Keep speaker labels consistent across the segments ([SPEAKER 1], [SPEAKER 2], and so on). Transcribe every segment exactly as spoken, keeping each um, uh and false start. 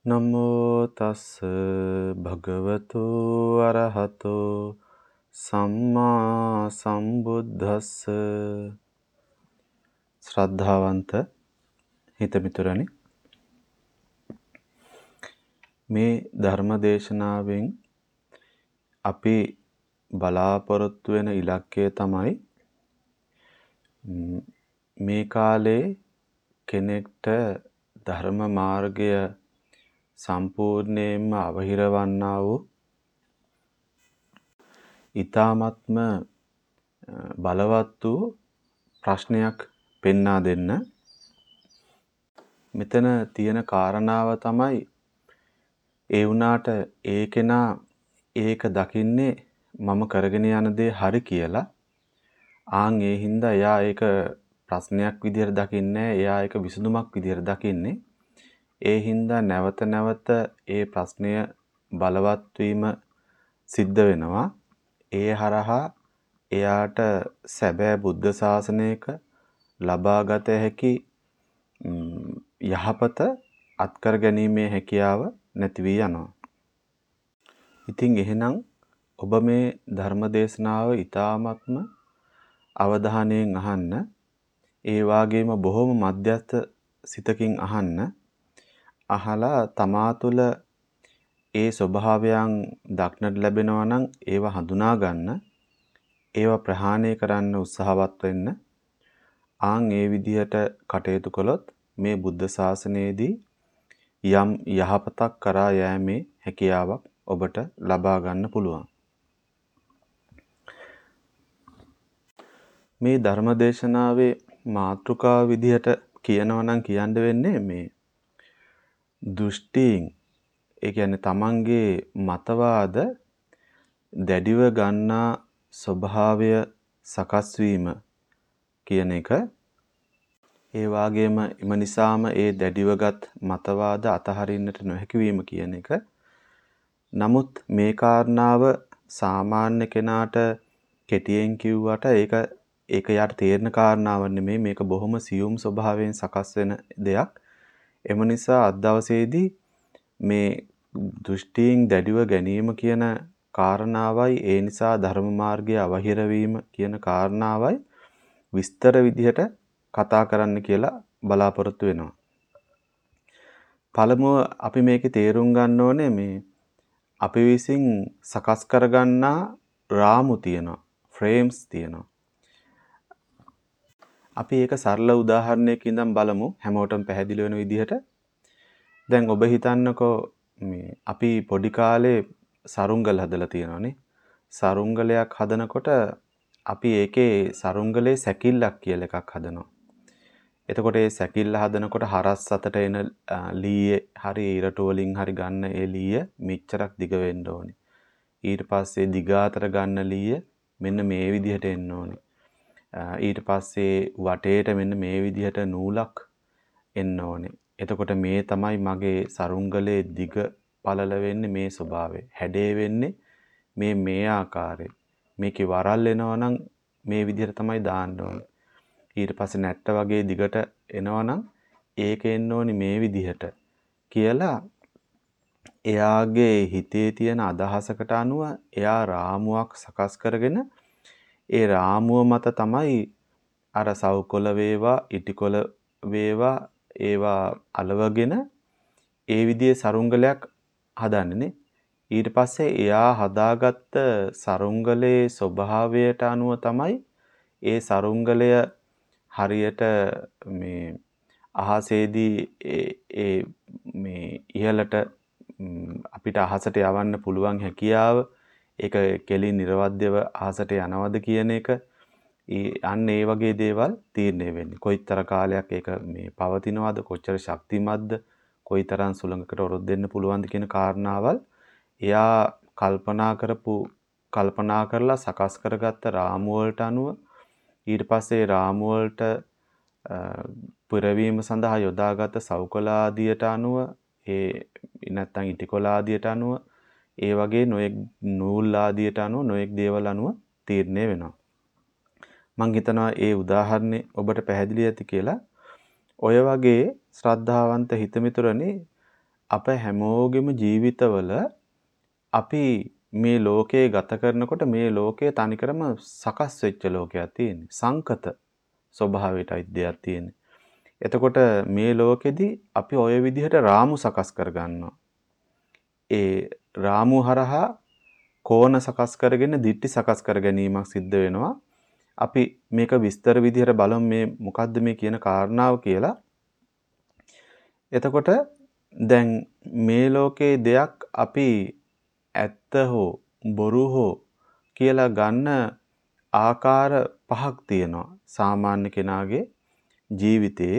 [SPEAKER 1] නමෝ තස් භගවතු අරහතෝ සම්මා සම්බුද්දස්ස. ශ්‍රද්ධාවන්ත හිතමිතුරනි, මේ ධර්ම දේශනාවෙන් අපි බලාපොරොත්තු වෙන ඉලක්කය තමයි මේ කාලේ කෙනෙක්ට ධර්ම මාර්ගය සම්පූර්ණයෙන්ම අවහිරවන්නා වූ ඊ타ත්ම බලවත් වූ ප්‍රශ්නයක් පෙන්වා දෙන්න. මෙතන තියෙන කාරණාව තමයි ඒ වුණාට ඒ කෙනා ඒක දකින්නේ මම කරගෙන යන දේ හරි කියලා. ආන් ඒ හින්දා එයා ඒක ප්‍රශ්නයක් විදිහට දකින්නේ, එයා ඒක විසඳුමක් විදිහට දකින්නේ. ඒ හින්දා නැවත නැවත ඒ ප්‍රශ්නය බලවත් වීම සිද්ධ වෙනවා. ඒ හරහා එයාට සැබෑ බුද්ධ ශාසනයක ලබාගත හැකි යහපත අත්කර ගැනීමේ හැකියාව නැති වී යනවා. ඉතින් එහෙනම් ඔබ මේ ධර්ම දේශනාව ඊ타ත්ම අවධානයෙන් අහන්න. ඒ වාගේම බොහොම මධ්‍යස්ථ සිතකින් අහන්න. අහලා තමා තුළ ඒ ස්වභාවයන් දක්නට ලැබෙනවා නම් ඒවා හඳුනා ගන්න, ඒවා ප්‍රහාණය කරන්න උත්සාහවත් වෙන්න. ආන් ඒ විදිහට කටයුතු කළොත් මේ බුද්ධ ශාසනයේදී යම් යහපතක් කරා යෑමේ හැකියාවක් ඔබට ලබා ගන්න පුළුවන්. මේ ධර්ම දේශනාවේ මාතෘකාව විදිහට කියනවා නම් කියන්න වෙන්නේ මේ දෘෂ්ටීන්, ඒ කියන්නේ තමන්ගේ මතවාද දැඩිව ගන්නා ස්වභාවය සකස් වීම කියන එක. ඒ වගේම එම නිසාම ඒ දැඩිවගත් මතවාද අතහරින්නට නොහැකි වීම කියන එක. නමුත් මේ කාරණාව සාමාන්‍ය කෙනාට කෙටියෙන් කිව්වට ඒක ඒක යාට තේරෙන කාරණාවක් නෙමෙයි. මේක බොහොම සියුම් ස්වභාවයෙන් සකස් වෙන දෙයක්. එම නිසා අද දවසේදී මේ දෘෂ්ටීන් දැඩිව ගැනීම කියන කාරණාවයි, ඒ නිසා ධර්ම මාර්ගය අවහිර වීම කියන කාරණාවයි විස්තර විදිහට කතා කරන්න කියලා බලාපොරොත්තු වෙනවා. පළමුව අපි මේකේ තේරුම් ගන්න ඕනේ මේ අපි විසින් සකස් කරගන්නා රාමු තියෙනවා, ෆ්‍රේම්ස් තියෙනවා. අපි ඒක සරල උදාහරණයකින් ඉඳන් බලමු හැමෝටම පැහැදිලි වෙන විදිහට. දැන් ඔබ හිතන්නකෝ මේ අපි පොඩි කාලේ සරුංගල හදලා තියෙනවානේ. සරුංගලයක් හදනකොට අපි ඒකේ සරුංගලේ සැකිල්ලක් කියලා එකක් හදනවා. එතකොට ඒ සැකිල්ල හදනකොට හරස් අතට එන ලීයේ හරි ඉරටු වලින් හරි ගන්න ඒ ලීය මෙච්චරක් දිග වෙන්න ඕනේ. ඊට පස්සේ දිගාතර ගන්න ලීය මෙන්න මේ විදිහට එන්න ඕනේ. ඊට පස්සේ වටේට මෙන්න මේ විදිහට නූලක් එන්න ඕනේ. එතකොට මේ තමයි මගේ සරුංගලේ දිග පළල වෙන්නේ මේ ස්වභාවය. හැඩේ වෙන්නේ මේ මේ ආකාරයෙන්. මේකේ වරල් එනවා නම් මේ විදිහට තමයි දාන්න ඕනේ. ඊට පස්සේ නැට්ට වගේ දිගට එනවා නම් ඒක එන්න ඕනේ මේ විදිහට කියලා එයාගේ හිතේ තියෙන අදහසකට අනුව එයා රාමුවක් සකස් කරගෙන ඒ රාමුව මත තමයි අර සවුකොළ වේවා ඉටිකොළ වේවා ඒවා අලවගෙන ඒ විදිහේ සරුංගලයක් හදන්නේනේ. ඊට පස්සේ එයා හදාගත්ත සරුංගලේ ස්වභාවයට අනුව තමයි ඒ සරුංගලය හරියට මේ අහසේදී ඒ මේ ඉහළට අපිට අහසට යවන්න පුළුවන් හැකියාව, ඒක කෙලින් නිර්වද්‍යව අහසට යනවද කියන එක අන්න ඒ වගේ දේවල් තීරණය වෙන්නේ. කොයිතර කාලයක් ඒක මේ පවතිනවද, කොච්චර ශක්තිමත්ද, කොයිතරම් සුළඟකට ඔරොත් දෙන්න පුළුවන්ද කියන කාරණාවල් එයා කල්පනා කරපු කල්පනා කරලා සකස් කරගත්ත රාමුව වලට අනුව ඊට පස්සේ රාමුව වලට පුරවීම සඳහා යොදාගත් සවුකොළ ආදියට අනුව ඒ නැත්තම් ඉටිකොළ ආදියට අනුව ඒ වගේ නොයෙක් නූල් ආදියට අනුව නොයෙක් දේවල් අනුව තීරණය වෙනවා. මම හිතනවා ඒ උදාහරණේ ඔබට පැහැදිලි ඇති කියලා. ඔය වගේ ශ්‍රද්ධාවන්ත හිතමිතුරනේ අප හැමෝගෙම ජීවිතවල අපි මේ ලෝකේ ගත කරනකොට මේ ලෝකයේ තනිකරම සකස් වෙච්ච ලෝකයක් තියෙන්නේ. සංකත ස්වභාවයටයි දෙයක් තියෙන්නේ. එතකොට මේ ලෝකෙදි අපි ওই විදිහට රාමු සකස් කරගන්නවා. ඒ රාමු හරහා කෝණ සකස් කරගෙන දිට්ටි සකස් කර ගැනීමක් සිද්ධ වෙනවා. අපි මේක විස්තර විදිහට බලමු මේ මොකද්ද මේ කියන කාරණාව කියලා. එතකොට දැන් මේ ලෝකේ දෙයක් අපි ඇත්ත හෝ බොරු හෝ කියලා ගන්න ආකාර පහක් තියෙනවා සාමාන්‍ය කෙනාගේ ජීවිතයේ.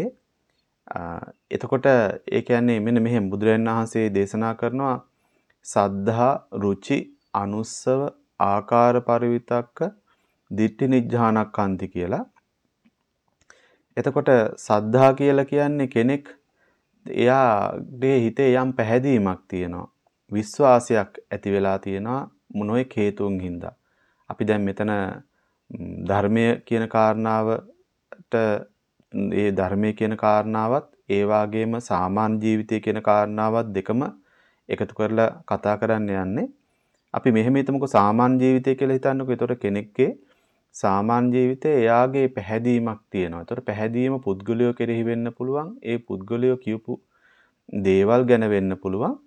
[SPEAKER 1] එතකොට ඒ කියන්නේ මෙන්න මෙහෙම බුදුරජාණන් වහන්සේ දේශනා කරනවා සද්ධා රුචි අනුස්සව ආකාර පරිවිතක්ක දිට්ඨි නිජ්ජානක්ඛන්ති කියලා. එතකොට සද්ධා කියලා කියන්නේ කෙනෙක් එයාගේ හිතේ යම් පැහැදීමක් තියෙනවා. විශ්වාසයක් ඇති වෙලා තියෙනවා මොනෝයි හේතුන් හින්දා. අපි දැන් මෙතන ධර්මය කියන කාරණාවට ඒ ධර්මයේ කියන කාරණාවත් ඒ වගේම සාමාන්‍ය ජීවිතය කියන කාරණාවත් දෙකම එකතු කරලා කතා කරන්න යන්නේ. අපි මෙහෙම හිතමුකෝ සාමාන්‍ය ජීවිතය කියලා හිතන්නකෝ. ඒතකොට කෙනෙක්ගේ සාමාන්‍ය ජීවිතයේ එයාගේ පැහැදීමක් තියෙනවා. ඒතකොට පැහැදීම පුද්ගලයෝ කෙරෙහි වෙන්න පුළුවන්. ඒ පුද්ගලයෝ කියපු දේවල් ගැන වෙන්න පුළුවන්.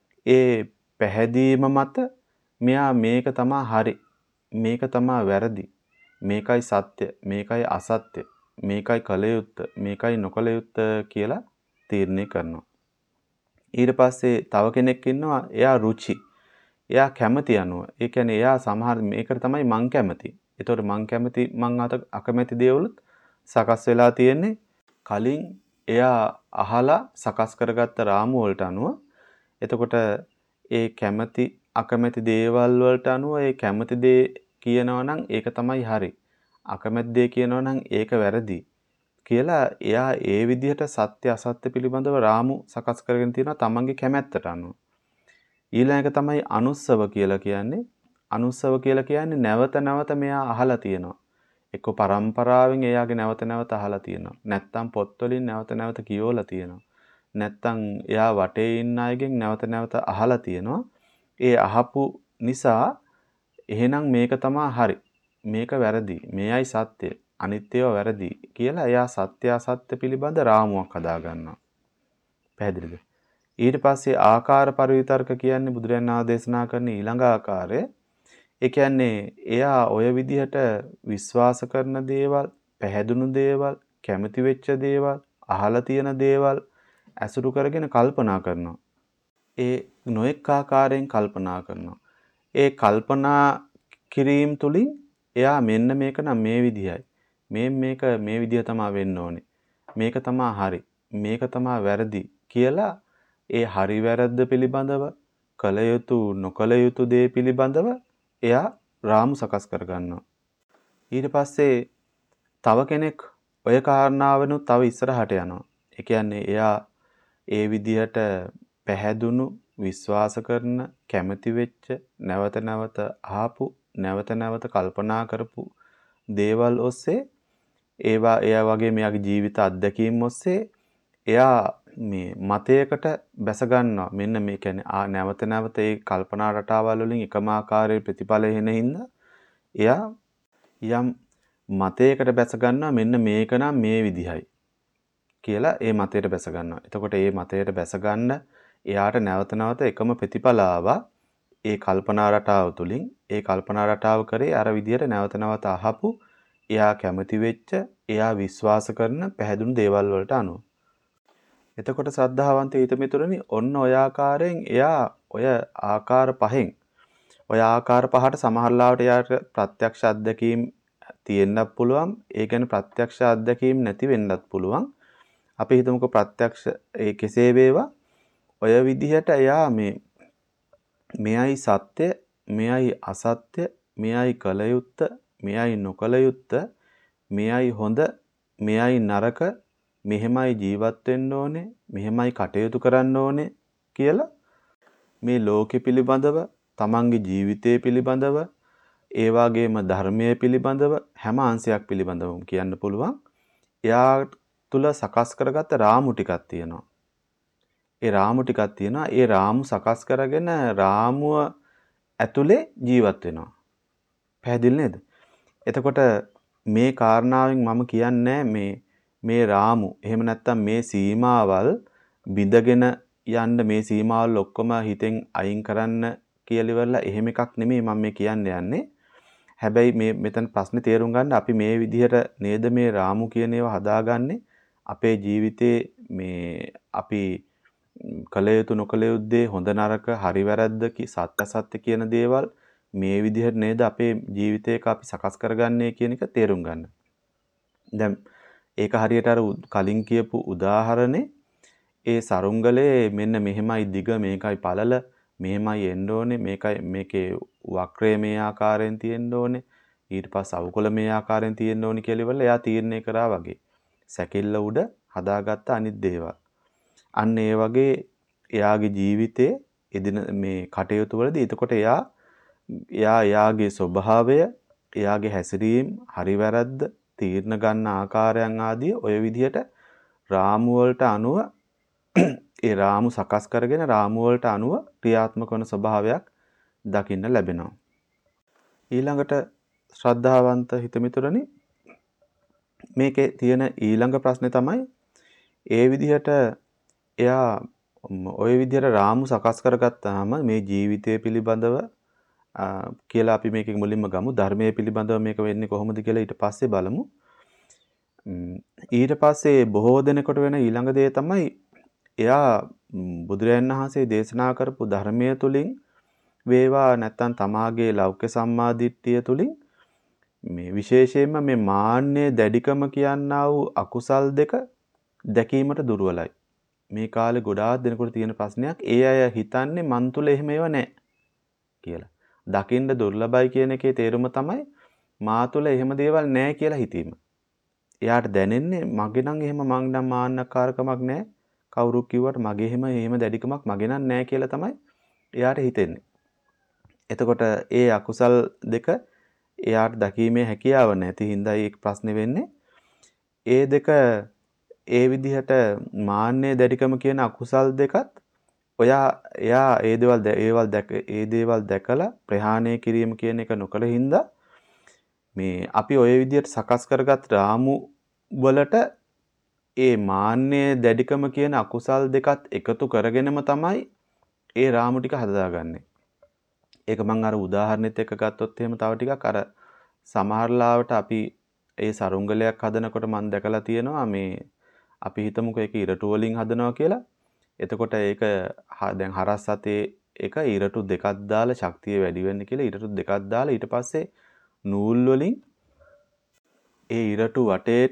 [SPEAKER 1] ඒ පැහැදීම මත මෙයා මේක තමයි හරි. මේක තමයි වැරදි. මේකයි සත්‍ය. මේකයි අසත්‍ය. මේකයි කළ යුත්ත. මේකයි නොකළ යුත්ත කියලා තීරණය කරනවා. ඊට පස්සේ තව කෙනෙක් ඉන්නවා එයා රුචි. එයා කැමති අනුව. ඒ කියන්නේ එයා සමහර මේකට තමයි මං කැමති. ඒතකොට මං කැමති මං අත අකමැති දේවලුත් සකස් වෙලා තියෙන්නේ කලින් එයා අහලා සකස් කරගත්ත රාමු වලට අනුව. එතකොට ඒ කැමති අකමැති දේවල් වලට අනුව ඒ කැමති දේ කියනවා නම් ඒක තමයි හරි. අකමැති දේ කියනවා නම් ඒක වැරදි කියලා එයා ඒ විදිහට සත්‍ය අසත්‍ය පිළිබඳව රාමු සකස් කරගෙන තියෙනවා තමන්ගේ කැමැත්තට අනුව. ඊළඟ එක තමයි අනුස්සව කියලා කියන්නේ. අනුස්සව කියලා කියන්නේ නැවත නැවත මෙයා අහලා තියෙනවා. එක්ක පරම්පරාවෙන් එයාගේ නැවත නැවත අහලා තියෙනවා. නැත්තම් පොත්වලින් නැවත නැවත කියවලා තියෙනවා. නැත්තම් එයා වටේ ඉන්න අයගෙන් නැවත නැවත අහලා තියෙනවා. ඒ අහපු නිසා එහෙනම් මේක තමයි හරි. මේක වැරදි. මේයි සත්‍ය. අනිත් ඒවා වැරදි කියලා එයා සත්‍ය අසත්‍ය පිළිබඳ රාමුවක් හදා ගන්නවා. පැහැදිලිද? ඊට පස්සේ ආකාර පරිවිතර්ක කියන්නේ බුදුරජාණන් වහන්සේ දේශනා කරන ඊළඟ ආකාරය. ඒ කියන්නේ එයා ඔය විදිහට විශ්වාස කරන දේවල්, පැහැදුණු දේවල්, කැමති වෙච්ච දේවල්, අහලා තියෙන දේවල් ඇසුරු කරගෙන කල්පනා කරනවා. ඒ නොඑක ආකාරයෙන් කල්පනා කරනවා. ඒ කල්පනා කිරීම තුලින් එයා මෙන්න මේක නම් මේ විදිහයි. මේ මේක මේ විදිහ තමයි වෙන්න ඕනේ. මේක තමයි හරි. මේක තමයි වැරදි කියලා ඒ හරි වැරද්ද පිළිබඳව කල යුතු නොකල යුතු දේ පිළිබඳව එයා රාමු සකස් කරගන්නවා. ඊට පස්සේ තව කෙනෙක් ඔය කාරණාවනුත් තව ඉස්සරහට යනවා. ඒ කියන්නේ එයා ඒ විදිහට පැහැදුණු විශ්වාස කරන කැමති වෙච්ච නැවත නැවත අහපු නැවත නැවත කල්පනා කරපු දේවල් ඔස්සේ ඒවා එයා වගේ මෙයාගේ ජීවිත අත්දැකීම් ඔස්සේ එයා මේ මතයකට බැස ගන්නවා. මෙන්න මේ කියන්නේ ආ නැවත නැවත ඒ කල්පනා රටාවල් වලින් එකම ආකාරයේ ප්‍රතිඵල එන හින්දා එයා යම් මතයකට බැස ගන්නවා. මෙන්න මේක නම් මේ විදිහයි කියලා ඒ මතයට බැස ගන්නවා. එතකොට ඒ මතයට බැස ගන්න එයාට නැවත නැවත එකම ප්‍රතිඵල ආවා. ඒ කල්පනා රටාව තුලින් ඒ කල්පනා රටාව කරේ අර විදිහට නැවත නැවත අහපු එයා කැමති වෙච්ච එයා විශ්වාස කරන පැහැදුණු දේවල් වලට අනුව. එතකොට ශ්‍රද්ධාවන්ත හිතමිතුරනි ඔන්න ඔය ආකාරයෙන් එයා ඔය ආකාර පහෙන් ඔය ආකාර පහට සමහරලාවට එයාට ප්‍රත්‍යක්ෂ අත්දැකීම් තියෙන්නත් පුළුවන්. ඒ කියන්නේ ප්‍රත්‍යක්ෂ අත්දැකීම් නැති වෙන්නත් පුළුවන්. අපි හිතමුකෝ ප්‍රත්‍යක්ෂ ඒ කෙසේ වේවා ඔය විදිහට එයා මේ මෙයයි සත්‍ය, මෙයයි අසත්‍ය, මෙයයි කල යුත්ත, මෙයයි නොකල යුත්ත, මෙයයි හොඳ, මෙයයි නරක, මෙහෙමයි ජීවත් වෙන්න ඕනේ, මෙහෙමයි කටයුතු කරන්න ඕනේ කියලා මේ ලෝකෙ පිළිබඳව, තමන්ගේ ජීවිතය පිළිබඳව, ඒ වගේම ධර්මයේ පිළිබඳව හැම අංශයක් පිළිබඳවම කියන්න පුළුවන්. එයා තුල සකස් කරගත්ත රාමු ටිකක් තියෙනවා. ඒ රාමු ටිකක් තියෙනවා. ඒ රාමු සකස් කරගෙන රාමුව ඇතුලේ ජීවත් වෙනවා. පැහැදිලි නේද? එතකොට මේ කාරණාවෙන් මම කියන්නේ මේ මේ රාමු එහෙම නැත්නම් මේ සීමාවල් බිඳගෙන යන්න මේ සීමාවල් ඔක්කොම හිතෙන් අයින් කරන්න කියලා ඉවරලා එහෙම එකක් නෙමෙයි මම මේ කියන්න යන්නේ. හැබැයි මේ මෙතන ප්‍රශ්නේ තේරුම් ගන්න අපි මේ විදිහට නේද මේ රාමු කියන ඒවා හදාගන්නේ අපේ ජීවිතේ මේ අපි කල යුතු නොකල යුතු දේ හොඳ නරක හරි වැරද්ද සත්‍ය සත්‍ය කියන දේවල් මේ විදිහට නේද අපේ ජීවිතේක අපි සකස් කරගන්නේ කියන එක තේරුම් ගන්න. දැන් ඒක හරියට අර කලින් කියපු උදාහරණේ ඒ සරුංගලේ මෙන්න මෙහෙමයි දිග මේකයි පළල මෙහෙමයි එන්න ඕනේ මේකයි මේකේ වක්‍රය මේ ආකාරයෙන් තියෙන්න ඕනේ ඊට පස්සේ අවුකොල මේ ආකාරයෙන් තියෙන්න ඕනේ කියලා ඉවරලා එයා තීරණය කරා වගේ සැකිල්ල උඩ හදාගත්ත අනිත් දේවල් අන්න ඒ වගේ එයාගේ ජීවිතයේ එදින මේ කටයුතු වලදී එතකොට එයා එයා එයාගේ ස්වභාවය එයාගේ හැසිරීම හරි වැරද්ද තීරණ ගන්න ආකාරයන් ආදී ඔය විදිහට රාමු වලට අනුව ඒ රාමු සකස් කරගෙන රාමු වලට අනුව ක්‍රියාත්මක වන ස්වභාවයක් දකින්න ලැබෙනවා. ඊළඟට ශ්‍රද්ධාවන්ත හිතමිතුරනි මේකේ තියෙන ඊළඟ ප්‍රශ්නේ තමයි ඒ විදිහට එයා ওই විදිහට රාමු සකස් කරගත්තාම මේ ජීවිතය පිළිබඳව කියලා අපි මේකෙන් මුලින්ම ගමු ධර්මයේ පිළිබඳව මේක වෙන්නේ කොහොමද කියලා ඊට පස්සේ බලමු. ඊට පස්සේ බොහෝ දෙනෙකුට වෙන ඊළඟ දේ තමයි එයා බුදුරජාණන් වහන්සේ දේශනා කරපු ධර්මයේ තුලින් වේවා නැත්තම් තමාගේ ලෞකික සම්මාදිට්ඨිය තුලින් මේ විශේෂයෙන්ම මේ මාන්නය දැඩිකම කියනා වූ අකුසල් දෙක දැකීමට දුර්වලයි. මේ කාලේ ගොඩාක් දෙනෙකුට තියෙන ප්‍රශ්නයක් ඒ අය හිතන්නේ මන් තුල එහෙම ඒවා නැහැ කියලා. දකින්න දුර්ලභයි කියන එකේ තේරුම තමයි මා තුල එහෙම දේවල් නැහැ කියලා හිතීම. එයාට දැනෙන්නේ මගේ නම් එහෙම මං නම් මාන්නකාරකමක් නැහැ. කවුරු කිව්වට මගේ එහෙම එහෙම දැඩිකමක් මගේ නම් නැහැ කියලා තමයි එයාට හිතෙන්නේ. එතකොට ඒ අකුසල් දෙක එයාට දකීමේ හැකියාව නැති හින්දා ඒ ප්‍රශ්නේ වෙන්නේ. ඒ දෙක ඒ විදිහට මාන්නේ දැඩිකම කියන අකුසල් දෙකත් ඔයා එයා ඒ දේවල් ඒවල් දැක ඒ දේවල් දැකලා ප්‍රහාණය කිරීම කියන එක නොකළ හින්දා මේ අපි ওই විදිහට සකස් කරගත් රාමු වලට ඒ මාන්නේ දැඩිකම කියන අකුසල් දෙකත් එකතු කරගෙනම තමයි ඒ රාමු ටික හදාගන්නේ. ඒක මම අර උදාහරණෙත් එක්ක ගත්තොත් එහෙම තව ටිකක් අර සමහරලාවට අපි ඒ සරුංගලයක් හදනකොට මම දැකලා තියෙනවා මේ අපි හිතමුකෝ ඒක ඉරටු වලින් හදනවා කියලා. එතකොට ඒක දැන් හරස් අතේ එක ඉරටු දෙකක් දාලා ශක්තිය වැඩි වෙන්න කියලා ඉරටු දෙකක් දාලා ඊට පස්සේ නූල් වලින් ඒ ඉරටු වටේට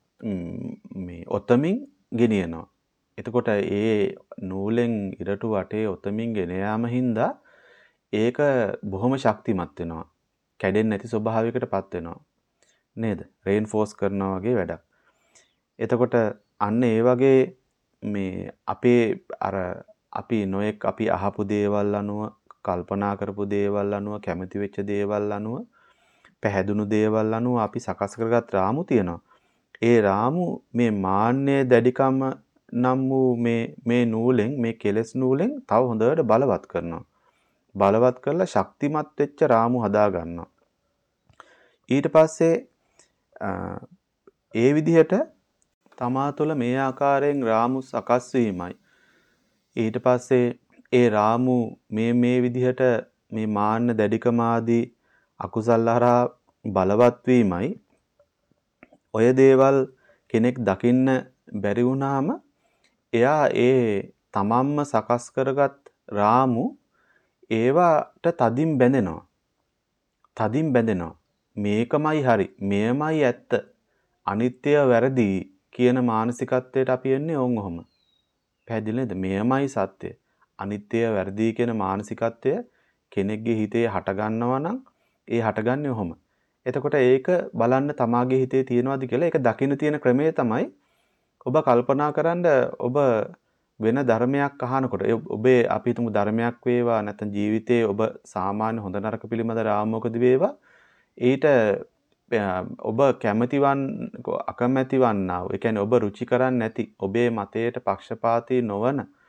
[SPEAKER 1] මේ ඔතමින් ගෙනියනවා. එතකොට ඒ නූලෙන් ඉරටු වටේ ඔතමින් ගෙන යාම හින්දා ඒක බොහොම ශක්තිමත් වෙනවා. කැඩෙන්නේ නැති ස්වභාවයකටපත් වෙනවා. නේද? රේන්ෆෝස් කරනවා වගේ වැඩක්. එතකොට අන්න ඒ වගේ මේ අපේ අර අපි නොඑක් අපි අහපු දේවල් අනුව කල්පනා කරපු දේවල් අනුව කැමති වෙච්ච දේවල් අනුව පැහැදුණු දේවල් අනුව අපි සකස් කරගත් රාමු තියෙනවා. ඒ රාමු මේ මාන්නය දැඩිකම නම් වූ මේ මේ නූලෙන් මේ කෙලස් නූලෙන් තව හොඳට බලවත් කරනවා. බලවත් කරලා ශක්තිමත් වෙච්ච රාමු හදා ගන්නවා. ඊට පස්සේ ඒ විදිහට තමා තුළ මේ ආකාරයෙන් රාමු සකස් වීමයි. ඊට පස්සේ ඒ රාමු මේ මේ විදිහට මේ මාන්න දැඩිකම ආදී අකුසල් හරහා බලවත් වීමයි. ඔය දේවල් කෙනෙක් දකින්න බැරි වුණාම එයා ඒ තමන්ම සකස් කරගත් රාමු ඒවට තදින් බැඳෙනවා. තදින් බැඳෙනවා. මේකමයි හරි. මෙයමයි ඇත්ත. අනිත්‍ය වැරදි කියන මානසිකත්වයට අපි එන්නේ ඕන් ඔහොම. පැහැදිලි නේද? මෙයමයි සත්‍ය. අනිත්‍ය වැරදි කියන මානසිකත්වය කෙනෙක්ගේ හිතේ හට ගන්නවා නම් ඒ හටගන්නේ ඔහොම. එතකොට ඒක බලන්න තමාගේ හිතේ තියෙනවද කියලා ඒක දකින්න තියෙන ක්‍රමය තමයි ඔබ කල්පනා කරන්න ඔබ වෙන ධර්මයක් අහනකොට ඔබේ අපි හිතමු ධර්මයක් වේවා නැත්නම් ජීවිතයේ ඔබ සාමාන්‍ය හොඳ නරක පිළිබඳ රාමුවකදී වේවා ඊට ඔබ කැමැතිවන් අකමැතිවන්නා වූ ඒ කියන්නේ ඔබ රුචි කරන්නේ නැති ඔබේ මතයට පක්ෂපාතී නොවන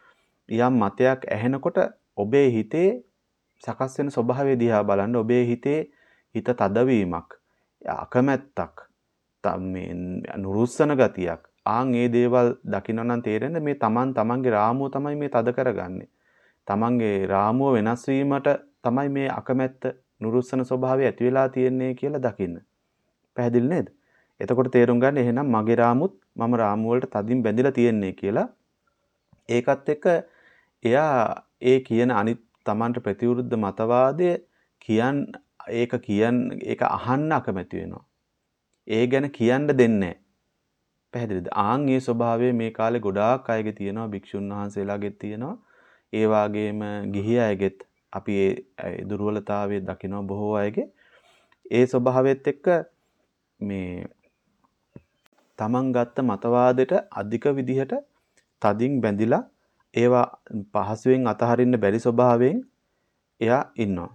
[SPEAKER 1] යම් මතයක් ඇහෙනකොට ඔබේ හිතේ සකස් වෙන ස්වභාවය දිහා බලන්න. ඔබේ හිතේ හිත තදවීමක්, අකමැත්තක්, මේ නුරුස්සන ගතියක්. ආන් මේ දේවල් දකින්න නම් තේරෙන්නේ මේ තමන් තමන්ගේ රාමුව තමයි මේ තද කරගන්නේ. තමන්ගේ රාමුව වෙනස් වීමට තමයි මේ අකමැත්ත, නුරුස්සන ස්වභාවය ඇති වෙලා තියෙන්නේ කියලා දකින්න. පැහැදිලි නේද? එතකොට තේරුම් ගන්න එහෙනම් මගේ රාමුත් මම රාමුව වලට තදින් බැඳිලා තියෙන්නේ කියලා. ඒකත් එක්ක එයා ඒ කියන අනිත් තමන්ට ප්‍රතිවිරුද්ධ මතවාදය කියන් ඒක කියන් ඒක අහන්න අකමැති වෙනවා. ඒ ගැන කියන්න දෙන්නේ නැහැ. පැහැදිලිද? ආන් මේ ස්වභාවය මේ කාලේ ගොඩාක් අයගේ තියෙනවා, භික්ෂුන් වහන්සේලාගෙත් තියෙනවා. ඒ වගේම ගිහි අයගෙත් අපි ඒ දුර්වලතාවය දකිනවා බොහෝ අයගේ. ඒ ස්වභාවයත් එක්ක මේ තමන් ගත්ත මතවාදයට අධික විදිහට තදින් බැඳිලා ඒවා පහසුවෙන් අතහරින්න බැරි ස්වභාවයෙන් එයා ඉන්නවා.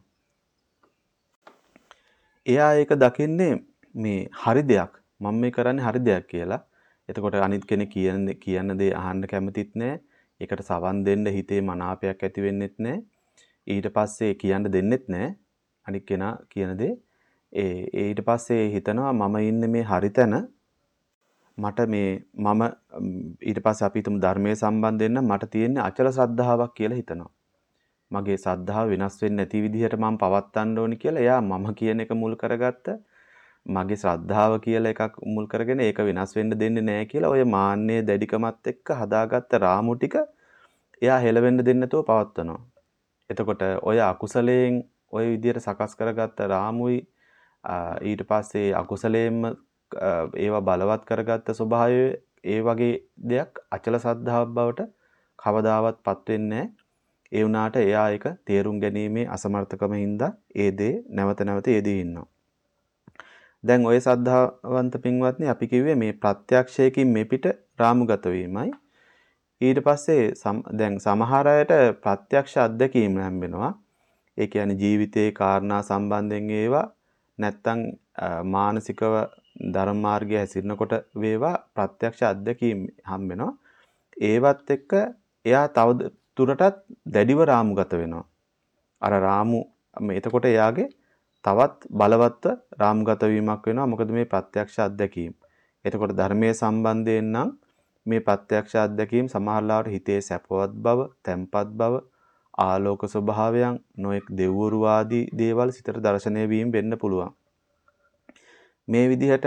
[SPEAKER 1] එයා ඒක දකින්නේ මේ හරි දෙයක්, මම මේ කරන්නේ හරි දෙයක් කියලා. එතකොට අනිත් කෙනෙක් කියන කියන දේ අහන්න කැමතිත් නැහැ. ඒකට සවන් දෙන්න හිතේ මනාපයක් ඇති වෙන්නෙත් නැහැ. ඊට පස්සේ කියන්න දෙන්නෙත් නැහැ අනිත් කෙනා කියන දේ. ඒ ඊට පස්සේ හිතනවා මම ඉන්නේ මේ හරි තැන. මට මේ මම ඊට පස්සේ අපි හිතමු ධර්මයේ සම්බන්ධයෙන් නම් මට තියෙන්නේ අචල ශ්‍රද්ධාවක් කියලා හිතනවා. මගේ ශ්‍රද්ධාව වෙනස් වෙන්නේ නැති විදිහට මම පවත්වන්න ඕනි කියලා එයා මම කියන එක මුල් කරගත්ත. මගේ ශ්‍රද්ධාව කියලා එකක් මුල් කරගෙන ඒක වෙනස් වෙන්න දෙන්නේ නැහැ කියලා ඔය මාන්නයේ දැඩිකමත් එක්ක හදාගත්ත රාමු ටික එයා හෙලවෙන්න දෙන්නේ නැතුව පවත්වනවා. එතකොට ඔය අකුසලයෙන් ඔය විදිහට සකස් කරගත්ත රාමුයි ඊට පස්සේ අකුසලයෙන්ම ඒවා බලවත් කරගත්ත ස්වභාවය ඒ වගේ දෙයක් අචල ශ්‍රද්ධාවක් බවට කවදාවත් පත් වෙන්නේ නැහැ. ඒ වුණාට එයා ඒක තේරුම් ගැනීමේ අසමර්ථකම හින්දා ඒ දේ නැවත නැවත යෙදී ඉන්නවා. දැන් ඔය සද්ධාවන්ත පින්වත්නි අපි කිව්වේ මේ ප්‍රත්‍යක්ෂයකින් මෙපිට රාමුගත වීමයි. ඊට පස්සේ දැන් සමහර අයට ප්‍රත්‍යක්ෂ අත්දැකීම් හම්බෙනවා. ඒ කියන්නේ ජීවිතයේ කාරණා සම්බන්ධයෙන් ඒවා නැත්තම් මානසිකව ධර්ම මාර්ගයේ හැසිරෙනකොට වේවා ප්‍රත්‍යක්ෂ අත්දැකීම් හම්බෙනවා. ඒවත් එක්ක එයා තව දුරටත් දැඩිව රාමුගත වෙනවා. අර රාමු එතකොට එයාගේ තවත් බලවත්ව රාමුගත වීමක් වෙනවා. මොකද මේ ප්‍රත්‍යක්ෂ අත්දැකීම්. එතකොට ධර්මයේ සම්බන්ධයෙන් නම් මේ ප්‍රත්‍යක්ෂ අත්දැකීම් සමහරලාට හිතේ සැපවත් බව, තැම්පත් බව, ආලෝක ස්වභාවයන්, නොඑක් දෙව්වරු ආදී දේවල් සිතට දැర్శණය වීම වෙන්න පුළුවන්. මේ විදිහට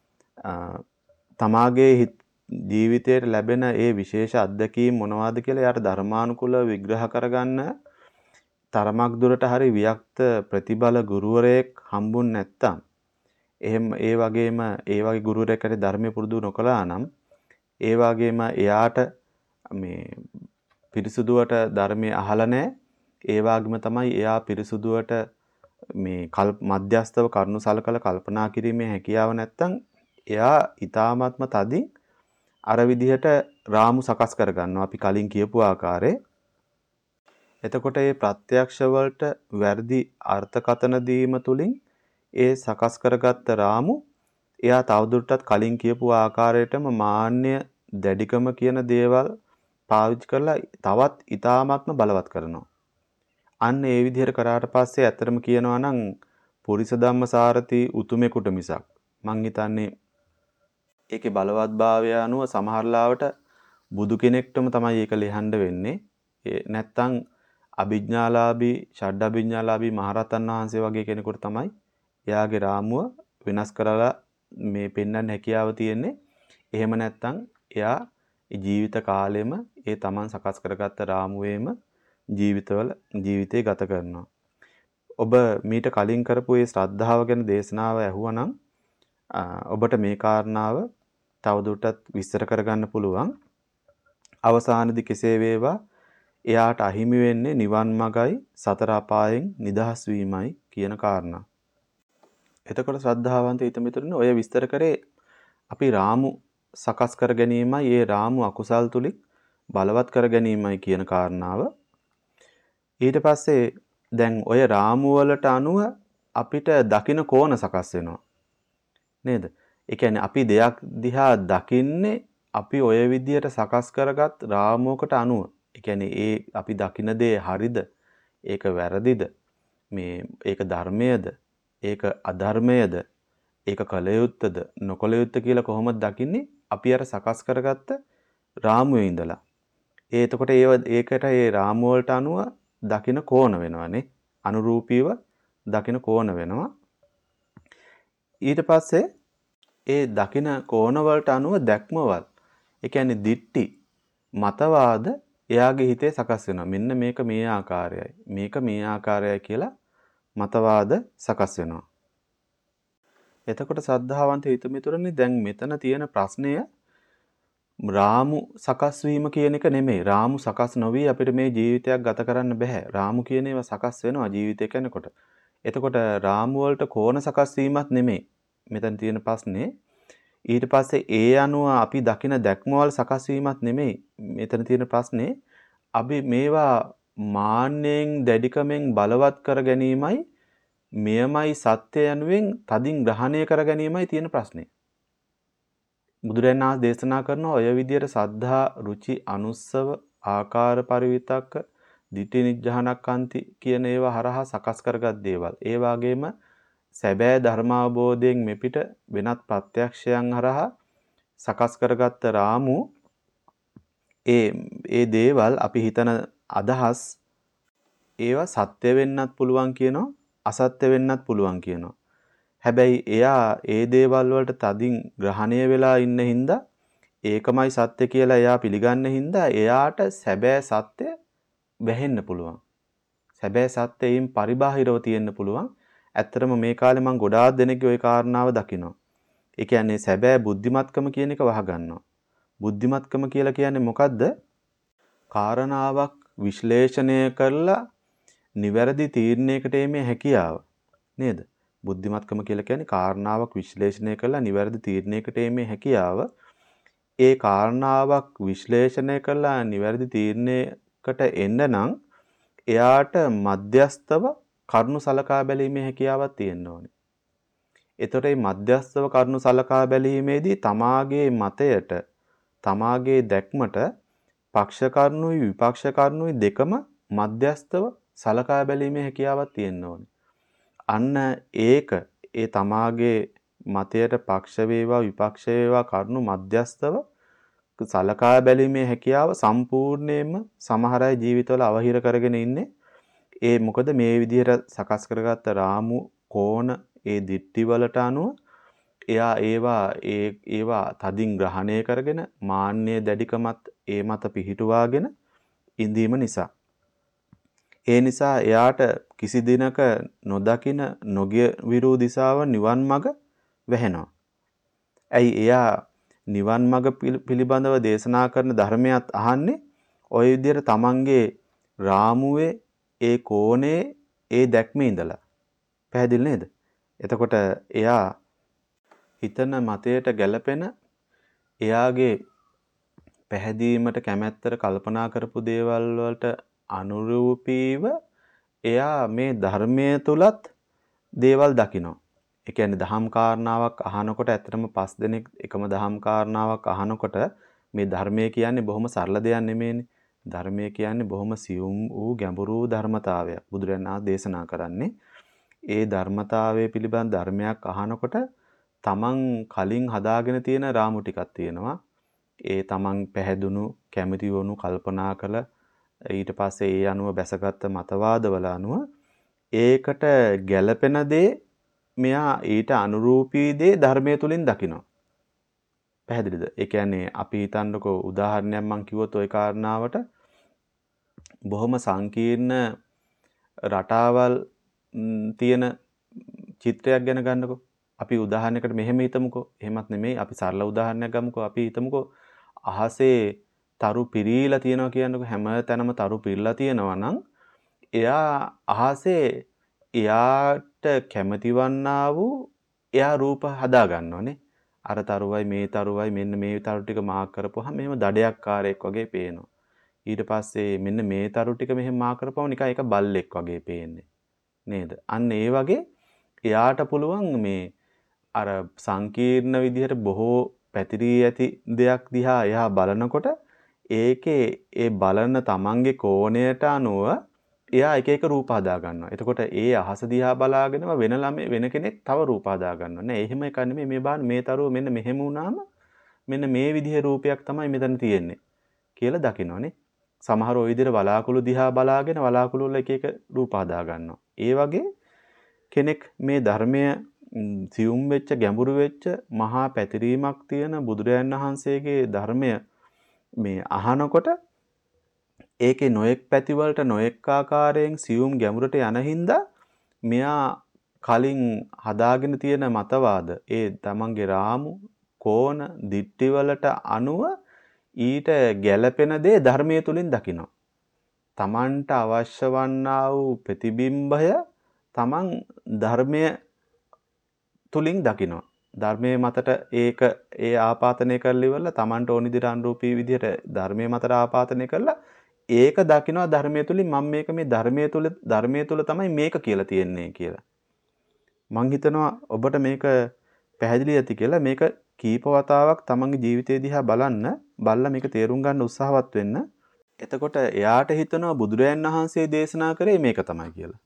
[SPEAKER 1] තමාගේ ජීවිතයට ලැබෙන ඒ විශේෂ අත්දැකීම් මොනවාද කියලා යාට ධර්මානුකූලව විග්‍රහ කරගන්න තරමක් දුරට හරි වික්ත ප්‍රතිබල ගුරුවරයෙක් හම්බුන් නැත්තම් එහෙම ඒ වගේම ඒ වගේ ගුරුවරයෙක්ට ධර්මයේ පුරුදු නොකළා නම් ඒ වගේම එයාට මේ පිරිසුදුවට ධර්මයේ අහලා නැහැ. ඒ වගේම තමයි එයා පිරිසුදුවට මේ කල්ප මධ්‍යස්තව කරුණු සලකලා කල්පනා කිරීමේ හැකියාව නැත්තම් එයා ඊ타මාත්ම තදින් අර විදිහට රාමු සකස් කරගන්නවා අපි කලින් කියපු ආකාරයේ. එතකොට මේ ප්‍රත්‍යක්ෂ වලට වැඩි අර්ථකථන දීම තුලින් ඒ සකස් කරගත්ත රාමු එයා තවදුරටත් කලින් කියපු ආකාරයටම මාන්නය, දැඩිකම කියන දේවල් පාවිච්චි කරලා තවත් ඊ타මාත්ම බලවත් කරනවා. අන්න ඒ විදිහට කරාට පස්සේ ඇත්තටම කියනවා නම් පුරිස ධම්මසාරති උතුමෙකුට මිසක් මං හිතන්නේ ඒකේ බලවත්භාවය අනුව සමහරලාවට බුදු කෙනෙක්ටම තමයි ඒක ලියන්න වෙන්නේ. ඒ නැත්තම් අභිඥාලාභී, ෂඩ්ඩභිඥාලාභී මහරහතන් වහන්සේ වගේ කෙනෙකුට තමයි එයාගේ රාමුව වෙනස් කරලා මේ පෙන්වන්න හැකියාව තියෙන්නේ. එහෙම නැත්තම් එයා ජීවිත කාලෙම ඒ Taman සකස් කරගත්ත රාමුවේම ජීවිතවල ජීවිතේ ගත කරනවා. ඔබ මීට කලින් කරපු ඒ ශ්‍රද්ධාව ගැන දේශනාව ඇහුවනම් ඔබට මේ කාරණාව තවදුරටත් විස්තර කරගන්න පුළුවන්. අවසානයේදී කෙසේ වේවා එයාට අහිමි වෙන්නේ නිවන් මගයි සතර අපායෙන් නිදහස් වීමයි කියන කාරණා. එතකොට ශ්‍රද්ධාවන්ත හිතමිතුරනේ ඔය විස්තර කරේ අපි රාමු සකස් කර ගැනීමයි ඒ රාමු අකුසල් තුලින් බලවත් කර ගැනීමයි කියන කාරණාව. ඊට පස්සේ දැන් ඔය රාමු වලට අනුව අපිට දකින්න කෝණ සකස් වෙනවා. නේද? ඒ කියන්නේ අපි දෙයක් දිහා දකින්නේ අපි ඔය විදියට සකස් කරගත් රාමුවකට අනුව. ඒ කියන්නේ ඒ අපි දකින දේ හරිද? ඒක වැරදිද? මේ ඒක ධර්මයේද? ඒක අධර්මයේද? ඒක කල යුත්තද? නොකල යුත්ත කියලා කොහොමද දකින්නේ? අපි අර සකස් කරගත්ත රාමුවේ ඉඳලා. ඒ එතකොට ඒව ඒකට ඒ රාමුව වලට අනුව දකින කෝණ වෙනවානේ. අනුරූපීව දකින කෝණ වෙනවා. ඊට පස්සේ ඒ දකින කෝණ වලට අනුව දැක්මවල්. ඒ කියන්නේ දිට්ටි මතවාද එයාගේ හිතේ සකස් වෙනවා. මෙන්න මේක මේ ආකාරයයි. මේක මේ ආකාරයයි කියලා මතවාද සකස් වෙනවා. එතකොට සද්ධාවන්ත හිතමිතුරනි දැන් මෙතන තියෙන ප්‍රශ්නය රාමු සකස් වීම කියන එක නෙමෙයි. රාමු සකස් නොවි අපිට මේ ජීවිතයක් ගත කරන්න බෑ. රාමු කියන ඒවා සකස් වෙනවා ජීවිතය කෙනෙකුට. එතකොට රාමු වලට කෝණ සකස් වීමක් නෙමෙයි. මෙතන තියෙන ප්‍රශ්නේ ඊට පස්සේ ඒ අනුව අපි දකින දැක්මවල සකස් වීමක් නෙමෙයි. මෙතන තියෙන ප්‍රශ්නේ අපි මේවා මාන්නෙන් දැඩිකමෙන් බලවත් කර ගැනීමයි මෙයමයි සත්‍ය යනුවෙන් තදින් ග්‍රහණය කර ගැනීමයි තියෙන ප්‍රශ්නේ. බුදුරජාණන් වහන්සේ දේශනා කරන ඔය විදියට සද්ධා, රුචි, අනුස්සව, ආකාර පරිවිතක්ක, ditthi නිජ්ජහනක්ඛන්ති කියන ඒවා හරහා සකස් කරගත් දේවල්. ඒ වගේම සැබෑ ධර්මාවබෝධයෙන් මෙපිට වෙනත් ප්‍රත්‍යක්ෂයන් හරහා සකස් කරගත්ත රාමු ඒ ඒ දේවල් අපි හිතන අදහස් ඒවා සත්‍ය වෙන්නත් පුළුවන් කියනවා, අසත්‍ය වෙන්නත් පුළුවන් කියනවා. හැබැයි එයා ඒ දේවල් වලට තදින් ග්‍රහණය වෙලා ඉන්න හින්දා ඒකමයි සත්‍ය කියලා එයා පිළිගන්න හින්දා එයාට සැබෑ සත්‍ය වැහෙන්න පුළුවන්. සැබෑ සත්‍යයෙන් පරිබාහිරව තියෙන්න පුළුවන්. ඇත්තටම මේ කාලේ මම ගොඩාක් දෙනෙක්ගේ ওই කාරණාව දකිනවා. ඒ කියන්නේ සැබෑ බුද්ධිමත්කම කියන එක වහගන්නවා. බුද්ධිමත්කම කියලා කියන්නේ මොකද්ද? කාරණාවක් විශ්ලේෂණය කරලා නිවැරදි තීරණයකට එීමේ හැකියාව. නේද? බුද්ධිමත්කම කියලා කියන්නේ කාරණාවක් විශ්ලේෂණය කරලා නිවැරදි තීරණයකට එීමේ හැකියාව. ඒ කාරණාවක් විශ්ලේෂණය කරලා නිවැරදි තීරණයකට එන්න නම් එයාට මධ්‍යස්තව කරුණු සලකා බැලීමේ හැකියාවක් තියෙන්න ඕනේ. එතකොට මේ මධ්‍යස්තව කරුණු සලකා බැලීමේදී තමාගේ මතයට, තමාගේ දැක්මට පක්ෂ කරුණුයි විපක්ෂ කරුණුයි දෙකම මධ්‍යස්තව සලකා බැලීමේ හැකියාවක් තියෙන්න ඕනේ. අන්න ඒක ඒ තමාගේ මතයට පක්ෂ වේවා විපක්ෂ වේවා කරුණු මධ්‍යස්තව සලකා බැලීමේ හැකියාව සම්පූර්ණයෙන්ම සමහර අය ජීවිතවල අවහිර කරගෙන ඉන්නේ. ඒ මොකද මේ විදිහට සකස් කරගත්ත රාමු කෝණ ඒ දිට්ටි වලට අනුව එයා ඒවා ඒ ඒවා තදින් ග්‍රහණය කරගෙන මාන්නය දැඩිකමත් ඒ මත පිහිටුවාගෙන ඉඳීම නිසා. ඒ නිසා එයාට කිසි දිනක නොදකින නොගිය විරූ දිසාව නිවන් මඟ වැහෙනවා. ඇයි එයා නිවන් මඟ පිළිබඳව දේශනා කරන ධර්මයක් අහන්නේ ওই විදිහට තමන්ගේ රාමුවේ ඒ කෝණේ ඒ දැක්මේ ඉඳලා. පැහැදිලි නේද? එතකොට එයා හිතන මතයට ගැළපෙන එයාගේ පැහැදීමට කැමැත්තට කල්පනා කරපු දේවල් වලට අනුරූපීව එයා මේ ධර්මයේ තුලත් දේවල් දකිනවා. ඒ කියන්නේ දහම් කාරණාවක් අහනකොට ඇත්තටම පස් දෙනෙක් එකම දහම් කාරණාවක් අහනකොට මේ ධර්මය කියන්නේ බොහොම සරල දෙයක් නෙමෙයිනේ. ධර්මය කියන්නේ බොහොම සියුම් වූ ගැඹුරු ධර්මතාවයක්. බුදුරජාණන් වහන්සේ දේශනා කරන්නේ ඒ ධර්මතාවය පිළිබඳ ධර්මයක් අහනකොට තමන් කලින් හදාගෙන තියෙන රාමු ටිකක් තියෙනවා. ඒ තමන් පැහැදුණු කැමති වුණු කල්පනා කළ ඊට පස්සේ ඒ අනුව බැසගත් මතවාදවල අනුව ඒකට ගැළපෙන දේ මෙයා ඊට අනුරූපී දේ ධර්මයේ තුලින් දකිනවා. පැහැදිලිද? ඒ කියන්නේ අපි හිතන්නකෝ උදාහරණයක් මම කිව්වොත් ওই කාරණාවට බොහොම සංකීර්ණ රටාවල් තියෙන චිත්‍රයක් ගැන ගන්නකෝ. අපි උදාහරණයකට මෙහෙම හිතමුකෝ. එහෙමත් නෙමෙයි අපි සරල උදාහරණයක් ගමුකෝ. අපි හිතමුකෝ අහසේ තරු පිරීලා තියෙනවා කියන්නකෝ. හැම තැනම තරු පිරලා තියෙනවා නම් එයා අහසේ එයාට කැමතිවන්නා වූ එයා රූප හදා ගන්නවනේ. අර තරුවයි මේ තරුවයි මෙන්න මේ තරු ටික මාක් කරපුවාම මෙහෙම දඩයක්කාරයෙක් වගේ පේනවා. ඊට පස්සේ මෙන්න මේ තරු ටික මෙහෙම මාක් කරපුවම නිකන් ඒක බල්ලෙක් වගේ පේන්නේ. නේද? අන්න ඒ වගේ එයාට පුළුවන් මේ අර සංකීර්ණ විදිහට බොහෝ පැතිරී ඇති දෙයක් දිහා එයා බලනකොට ඒකේ ඒ බලන තමන්ගේ කෝණයට අනුව එයා එක එක රූප හදා ගන්නවා. එතකොට ඒ අහස දිහා බලාගෙනම වෙන ළමයි වෙන කෙනෙක් තව රූප හදා ගන්නවා. නෑ එහෙම එක නෙමෙයි මේ බලන්න මේ තරුව මෙන්න මෙහෙම වුණාම මෙන්න මේ විදිහේ රූපයක් තමයි මෙතන තියෙන්නේ කියලා දකින්නෝනේ. සමහර ওই විදිහට වලාකුළු දිහා බලාගෙන වලාකුළු වල එක එක රූප හදා ගන්නවා. ඒ වගේ කෙනෙක් මේ ධර්මය සියුම් වෙච්ච ගැඹුරු වෙච්ච මහා පැතිරීමක් තියෙන බුදුරජාණන් වහන්සේගේ ධර්මය මේ අහනකොට ඒකේ නොඑක් පැතිවලට නොඑක් ආකාරයෙන් සියුම් ගැඹුරට යන හින්දා මෙයා කලින් හදාගෙන තියෙන මතවාද ඒ තමන්ගේ රාමු කෝණ දිට්ටි වලට අනුව ඊට ගැළපෙන දේ ධර්මයේ තුලින් දකිනවා. තමන්ට අවශ්‍ය වන්නා වූ ප්‍රතිබිම්බය තමන් ධර්මයේ තුලින් දකිනවා. ධර්මයේ මතට ඒක ඒ ආපාතනය කරලා ඉවරලා තමන්ට ඕනි විදිහට අනුරූපී විදිහට ධර්මයේ මතට ආපාතනය කරලා ඒක දකිනවා ධර්මයේ තුලින් මම මේක මේ ධර්මයේ තුල ධර්මයේ තුල තමයි මේක කියලා තියෙන්නේ කියලා. මං හිතනවා ඔබට මේක පැහැදිලි ඇති කියලා මේක කීප වතාවක් තමන්ගේ ජීවිතය දිහා බලන්න බලලා මේක තේරුම් ගන්න උත්සාහවත් වෙන්න. එතකොට එයාට හිතනවා බුදුරයන් වහන්සේ දේශනා කරේ මේක තමයි කියලා.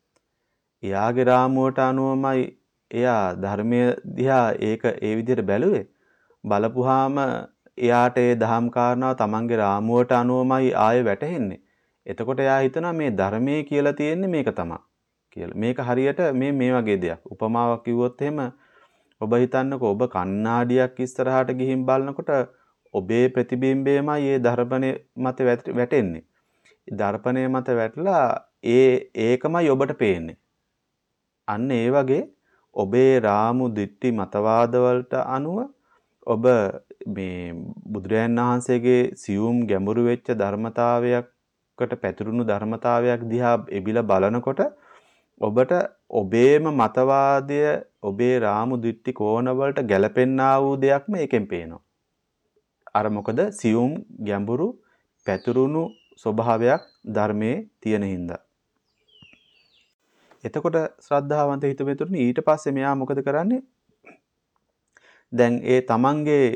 [SPEAKER 1] එයාගේ රාමුවට අනුවමයි එයා ධර්මයේ දිහා ඒක ඒ විදිහට බැලුවේ. බලපුවාම එයාට ඒ දහම් කාරණාව තමන්ගේ රාමුවට අනුවමයි ආයෙ වැටහෙන්නේ. එතකොට එයා හිතනවා මේ ධර්මයේ කියලා තියෙන්නේ මේක තමයි කියලා. මේක හරියට මේ මේ වගේ දෙයක්. උපමාවක් කිව්වොත් එහෙම ඔබ හිතන්නකෝ ඔබ කණ්ණාඩියක් ඉස්සරහට ගිහින් බලනකොට ඔබේ ප්‍රතිබිම්බයමයි මේ දර්පණය මත වැටෙන්නේ. දර්පණය මත වැටලා ඒ ඒකමයි ඔබට පේන්නේ. අන්න ඒ වගේ ඔබේ රාමු දිට්ටි මතවාද වලට අනුව ඔබ මේ බුදුරජාණන් වහන්සේගේ සියුම් ගැඹුරු වෙච්ච ධර්මතාවයකට පැතිරුණු ධර්මතාවයක් දිහා එබිලා බලනකොට ඔබට ඔබේම මතවාදය ඔබේ රාමු දිට්ටි කෝණ වලට ගැලපෙන්නා වූ දෙයක්ම එකෙන් පේනවා. අර මොකද සියුම් ගැඹුරු පැතිරුණු ස්වභාවයක් ධර්මයේ තියෙන හින්දා. එතකොට ශ්‍රද්ධාවන්ත හිතවෙතුරුනි ඊට පස්සේ මෙයා මොකද කරන්නේ? දැන් ඒ තමන්ගේ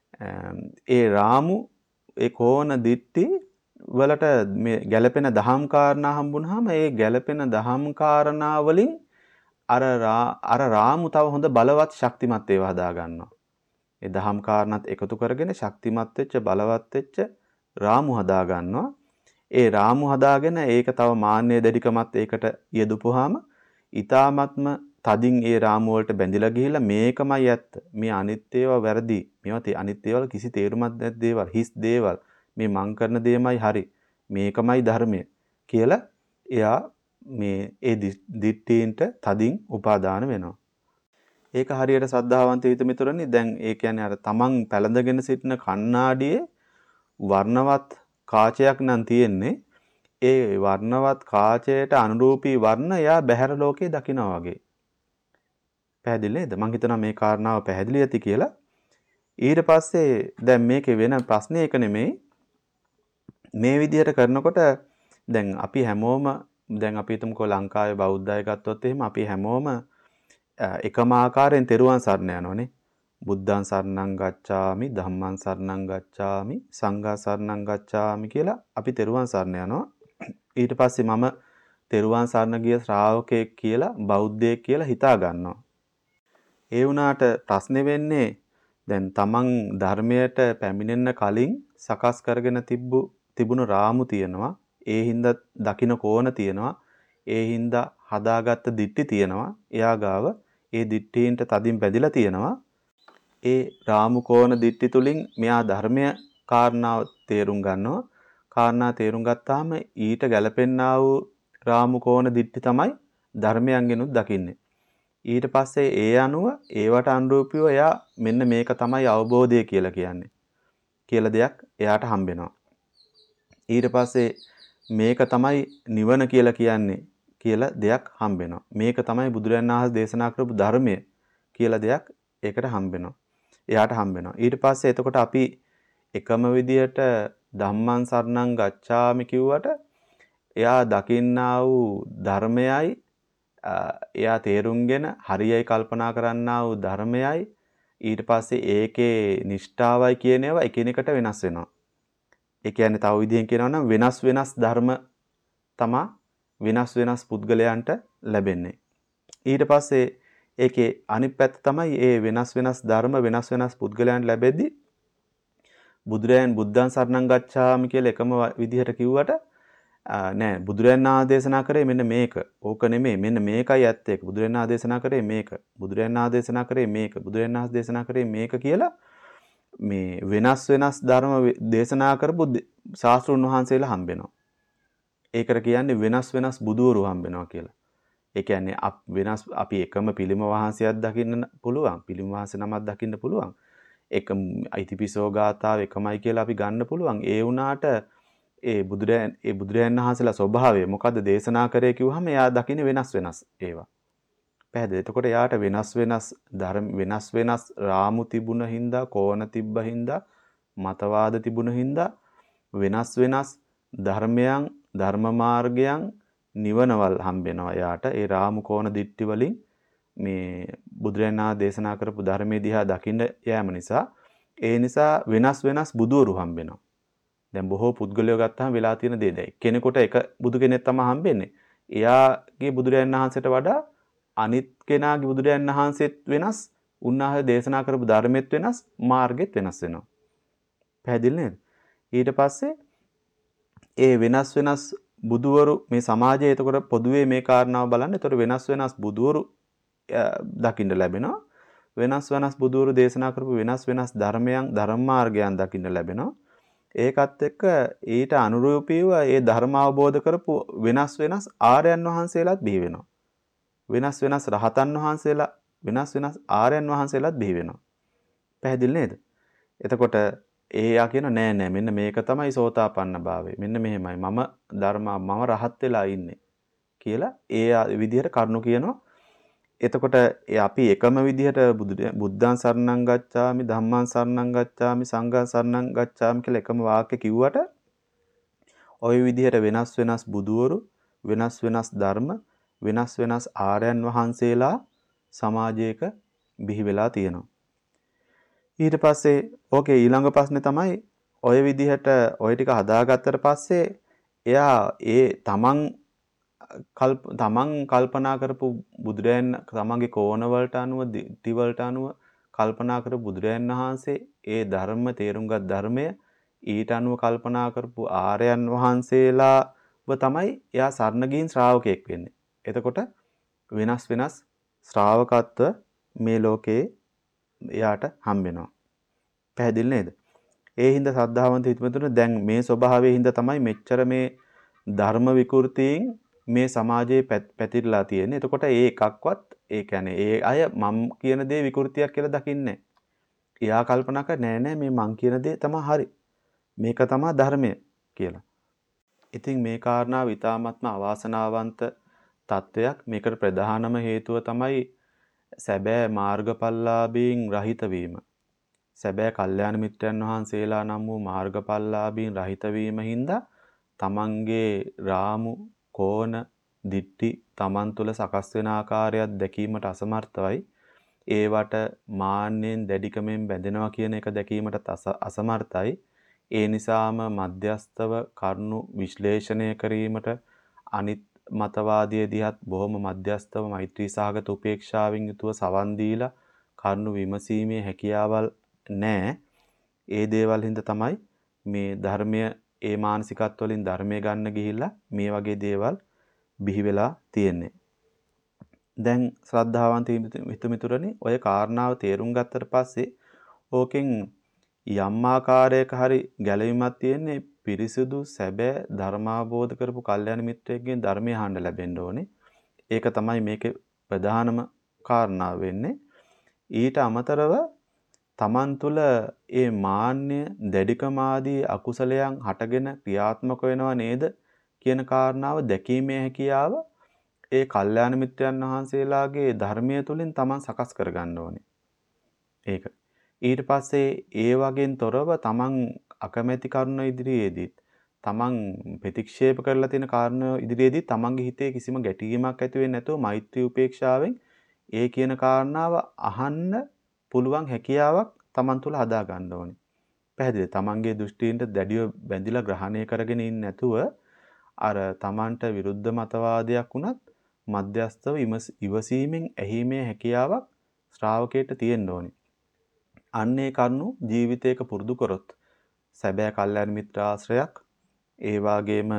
[SPEAKER 1] ඒ රාමු ඒ කෝණ දිට්ටි වලට මේ ගැළපෙන දහම් කාරණා හම්බුනහම ඒ ගැළපෙන දහම් කාරණා වලින් අර අර රාමු තව හොඳ බලවත් ශක්තිමත් ඒවා හදා ගන්නවා. ඒ දහම් කාරණාත් එකතු කරගෙන ශක්තිමත් වෙච්ච බලවත් වෙච්ච රාමු හදා ගන්නවා. ඒ රාමු හදාගෙන ඒක තව මාන්නය දැඩිකමත් ඒකට යෙදුපුවාම ඊ타ත්ම තදින් ඒ රාමු වලට බැඳිලා ගිහිල්ලා මේකමයි ඇත්ත. මේ අනිත් ඒවා වැරදි. මේවා තේ අනිත් ඒවා කිසි තේරුමක් නැති දේවල්, හිස් දේවල්. මේ මං කරන දෙයමයි හරි. මේකමයි ධර්මය කියලා එයා මේ ඒ දිට්ඨීන්ට තදින් උපාදාන වෙනවා. ඒක හරියට සද්ධාවන්ත හිත මිතුරනි දැන් ඒ කියන්නේ අර තමන් පැලඳගෙන සිටින කණ්ණාඩියේ වර්ණවත් කාචයක් නම් තියෙන්නේ ඒ වර්ණවත් කාචයට අනුරූපී වර්ණ එයා බහැර ලෝකේ දකිනවා වගේ. පැහැදිලි නේද? මම හිතනවා මේ කාරණාව පැහැදිලි ඇති කියලා. ඊට පස්සේ දැන් මේකේ වෙන ප්‍රශ්නේ එක නෙමෙයි. මේ විදිහට කරනකොට දැන් අපි හැමෝම දැන් අපි හිතමුකෝ ලංකාවේ බෞද්ධය ගත්තොත් එහෙම අපි හැමෝම එකම ආකාරයෙන් තෙරුවන් සරණ යනෝනේ. බුද්ධං සරණං ගච්ඡාමි ධම්මං සරණං ගච්ඡාමි සංඝං සරණං ගච්ඡාමි කියලා අපි තෙරුවන් සරණ යනවා. ඊට පස්සේ මම තෙරුවන් සරණ ගිය ශ්‍රාවකයෙක් කියලා බෞද්ධයෙක් කියලා හිතා ගන්නවා. ඒ වුණාට ප්‍රශ්නේ වෙන්නේ දැන් තමන් ධර්මයට පැමිණෙන්න කලින් සකස් කරගෙන තිබ්බු තිබුණු රාමු තියෙනවා. ඒ හින්දා දකින්න කෝණ තියෙනවා. ඒ හින්දා හදාගත්ත දිට්ටි තියෙනවා. එයා ගාව ඒ දිට්ටීන්ට තදින් බැඳිලා තියෙනවා. ඒ රාමු කෝණ දිට්ටි තුලින් මෙයා ධර්මය කාරණාව තේරුම් ගන්නවා. කාරණා තේරුම් ගත්තාම ඊට ගැලපෙන්නා වූ රාමු කෝණ දිට්ටි තමයි ධර්මයන්ගෙනුත් දකින්නේ. ඊට පස්සේ ඒ අනුව ඒවට අනුරූපීව එයා මෙන්න මේක තමයි අවබෝධය කියලා කියන්නේ. කියලා දෙයක් එයාට හම්බෙනවා. ඊට පස්සේ මේක තමයි නිවන කියලා කියන්නේ කියලා දෙයක් හම්බෙනවා. මේක තමයි බුදුරජාණන් වහන්සේ දේශනා කරපු ධර්මය කියලා දෙයක් ඒකට හම්බෙනවා. එයාට හම්බෙනවා. ඊට පස්සේ එතකොට අපි එකම විදියට ධම්මං සරණං ගච්ඡාමි කිව්වට එයා දකින්නා වූ ධර්මයයි එයා තේරුම්ගෙන හරියයි කල්පනා කරන්නා වූ ධර්මයයි ඊට පස්සේ ඒකේ නිෂ්ඨාවයි කියන ඒවා එකිනෙකට වෙනස් වෙනවා. ඒ කියන්නේ තව විදිහෙන් කියනවා නම් වෙනස් වෙනස් ධර්ම තමා වෙනස් වෙනස් පුද්ගලයන්ට ලැබෙන්නේ. ඊට පස්සේ ඒකේ අනිත් පැත්ත තමයි ඒ වෙනස් වෙනස් ධර්ම වෙනස් වෙනස් පුද්ගලයන්ට ලැබෙද්දී බුදුරයන් බුද්ධං සරණං ගච්ඡාමි කියලා එකම විදිහට කිව්වට නෑ බුදුරයන් ආදේශනා කරේ මෙන්න මේක. ඕක නෙමෙයි මෙන්න මේකයි ඇත්ත ඒක. බුදුරයන් ආදේශනා කරේ මේක. බුදුරයන් ආදේශනා කරේ මේක. බුදුරයන් ආදේශනා කරේ මේක කියලා මේ වෙනස් වෙනස් ධර්ම දේශනා කරපු ශාස්ත්‍රුන් වහන්සේලා හම්බෙනවා. ඒකට කියන්නේ වෙනස් වෙනස් බුදුවරු හම්බෙනවා කියලා. ඒ කියන්නේ වෙනස් අපි එකම පිළිම වහන්සේයක් දකින්න පුළුවන්. පිළිම වහන්සේ නමක් දකින්න පුළුවන්. එකම අයිතිපිසෝ ගාථාව එකමයි කියලා අපි ගන්න පුළුවන්. ඒ වුණාට ඒ බුදුරයන් ඒ බුදුරයන් වහන්සේලා ස්වභාවය මොකද්ද දේශනා කරේ කිව්වහම එයා දකින්නේ වෙනස් වෙනස් ඒවා. පැහැදිලි. එතකොට එයාට වෙනස් වෙනස් ධර්ම වෙනස් වෙනස් රාමු තිබුණ හින්දා, කෝණ තිබ්බ හින්දා, මතවාද තිබුණ හින්දා වෙනස් වෙනස් ධර්මයන්, ධර්ම මාර්ගයන් නිවනවල් හම්බෙනවා එයාට. ඒ රාමු කෝණ දිට්ටි වලින් මේ බුදුරයන් දේශනා කරපු ධර්මයේ දිහා දකින්න යෑම නිසා ඒ නිසා වෙනස් වෙනස් බුදුවරු හම්බෙනවා. දැන් බොහෝ පුද්ගලයෝ ගත්තාම වෙලා තියෙන දේ දැයි. කෙනෙකුට එක බුදු කෙනෙක් තමයි හම්බෙන්නේ. එයාගේ බුදුරයන් වහන්සේට වඩා අනිත් කෙනාගේ බුදුරයන් වහන්සේත් වෙනස්, උන්වහන්සේ දේශනා කරපු ධර්මෙත් වෙනස්, මාර්ගෙත් වෙනස් වෙනවා. පැහැදිලි නේද? ඊට පස්සේ ඒ වෙනස් වෙනස් බුදුවරු මේ සමාජයේ එතකොට පොදුවේ මේ කාරණාව බලන්න. එතකොට වෙනස් වෙනස් බුදුවරු දකින්න ලැබෙනවා. වෙනස් වෙනස් බුදුවරු දේශනා කරපු වෙනස් වෙනස් ධර්මයන්, ධර්ම මාර්ගයන් දකින්න ලැබෙනවා. ඒකත් එක්ක ඊට අනුරූපීව ඒ ධර්ම අවබෝධ කරපු වෙනස් වෙනස් ආර්යයන් වහන්සේලාත් බිහි වෙනවා. වෙනස් වෙනස් රහතන් වහන්සේලා, වෙනස් වෙනස් ආර්යයන් වහන්සේලාත් බිහි වෙනවා. පැහැදිලි නේද? එතකොට එයා කියන නෑ නෑ මෙන්න මේක තමයි සෝතාපන්න භාවය. මෙන්න මෙහෙමයි මම ධර්ම මම රහත් වෙලා ඉන්නේ කියලා ඒ විදිහට කරුණු කියනවා. එතකොට අපි එකම විදිහට බුද්ධං සරණං ගච්ඡාමි, ධම්මං සරණං ගච්ඡාමි, සංඝං සරණං ගච්ඡාමි කියලා එකම වාක්‍ය කිව්වට ওই විදිහට වෙනස් වෙනස් බුදුවරු, වෙනස් වෙනස් ධර්ම, වෙනස් වෙනස් ආර්යයන් වහන්සේලා සමාජයක බිහි වෙලා තියෙනවා. ඊට පස්සේ ඕකේ ඊළඟ ප්‍රශ්නේ තමයි ওই විදිහට ওই ටික හදාගත්තට පස්සේ එයා ඒ තමන් කල්ප තමන් කල්පනා කරපු බුදුරයන් තමන්ගේ කෝණ වලට අනුව දිටි වලට අනුව කල්පනා කරපු බුදුරයන් වහන්සේ ඒ ධර්ම තේරුම්ගත් ධර්මය ඊට අනුව කල්පනා කරපු ආර්යයන් වහන්සේලාව තමයි එයා සරණ ගින් ශ්‍රාවකයෙක් වෙන්නේ. එතකොට වෙනස් වෙනස් ශ්‍රාවකත්ව මේ ලෝකේ එයාට හම්බ වෙනවා. පැහැදිලි නේද? ඒ හින්දා සද්ධාවන්ත හිතමතුනේ දැන් මේ ස්වභාවයේ හින්දා තමයි මෙච්චර මේ ධර්ම විකෘතීන් මේ සමාජයේ පැතිරලා තියෙන්නේ. එතකොට ඒ එකක්වත් ඒ කියන්නේ ඒ අය මම කියන දේ විකෘතියක් කියලා දකින්නේ. එයා කල්පනා කර නෑ නෑ මේ මං කියන දේ තමයි හරි. මේක තමයි ධර්මය කියලා. ඉතින් මේ කාරණාව ඊ타ත්ම අවාසනාවන්ත තත්වයක්. මේකට ප්‍රධානම හේතුව තමයි සැබෑ මාර්ගඵලලාභීන් රහිත වීම. සැබෑ කල්යාණ මිත්‍රයන් වහන්සේලා නම් වූ මාර්ගඵලලාභීන් රහිත වීම හින්දා තමන්ගේ රාමු කෝණ දිට්ටි තමන් තුළ සකස් වෙන ආකාරයක් දැකීමට අසමර්ථවයි. ඒවට මාන්නෙන් දැඩිකමෙන් බැඳෙනවා කියන එක දැකීමට අසමර්ථයි. ඒ නිසාම මධ්‍යස්තව කරුණු විශ්ලේෂණය කිරීමට අනිත් මතවාදී දිහත් බොහොම මධ්‍යස්තව මෛත්‍රී සහගත උපේක්ෂාවෙන් යුතුව සවන් දීලා කරුණු විමසීමේ හැකියාවල් නැහැ. ඒ දේවල් හින්දා තමයි මේ ධර්මය ඒ මානසිකත්ව වලින් ධර්මය ගන්න ගිහිල්ලා මේ වගේ දේවල් බිහි වෙලා තියෙන්නේ. දැන් ශ්‍රද්ධාවන්ත මිතුමිතුරනි ඔය කාරණාව තේරුම් ගත්තට පස්සේ ඕකෙන් යම් ආකාරයක හරි ගැළවීමක් තියෙන්නේ පිරිසිදු සැබෑ ධර්මාබෝධ කරපු කල්යාණ මිත්‍රයෙක්ගෙන් ධර්මය අහන්න ලැබෙන්න ඕනේ. ඒක තමයි මේකේ ප්‍රධානම කාරණාව වෙන්නේ. ඊට අමතරව තමන් තුළ ඒ මාන්නය දැඩිකම ආදී අකුසලයන් හටගෙන ක්‍රියාත්මක වෙනව නේද කියන කාරණාව දැකීමේ හැකියාව ඒ කල්යාණ මිත්‍රයන් වහන්සේලාගේ ධර්මය තුලින් තමන් සකස් කරගන්න ඕනේ. ඒක. ඊට පස්සේ ඒ වගේන් තොරව තමන් අකමැති කරුණ ඉදිරියේදීත් තමන් ප්‍රතික්ෂේප කරලා තියෙන කාරණා ඉදිරියේදී තමන්ගේ හිතේ කිසිම ගැටීමක් ඇති වෙන්නේ නැතුව මෛත්‍රී උපේක්ෂාවෙන් ඒ කියන කාරණාව අහන්න පුළුවන් හැකියාවක් තමන් තුළ හදා ගන්න ඕනේ. පැහැදිලි. තමන්ගේ දෘෂ්ටීන්ට දැඩිව බැඳිලා ග්‍රහණය කරගෙන ඉන්නේ නැතුව අර තමන්ට විරුද්ධ මතවාදයක් වුණත් මධ්‍යස්තව ඉවසීමෙන් ඇහිීමේ හැකියාවක් ශ්‍රාවකයට තියෙන්න ඕනේ. අන්නේ කරුණු ජීවිතයක පුරුදු කරොත් සැබෑ කල්යාණ මිත්‍ර ආශ්‍රයක් ඒ වාගේම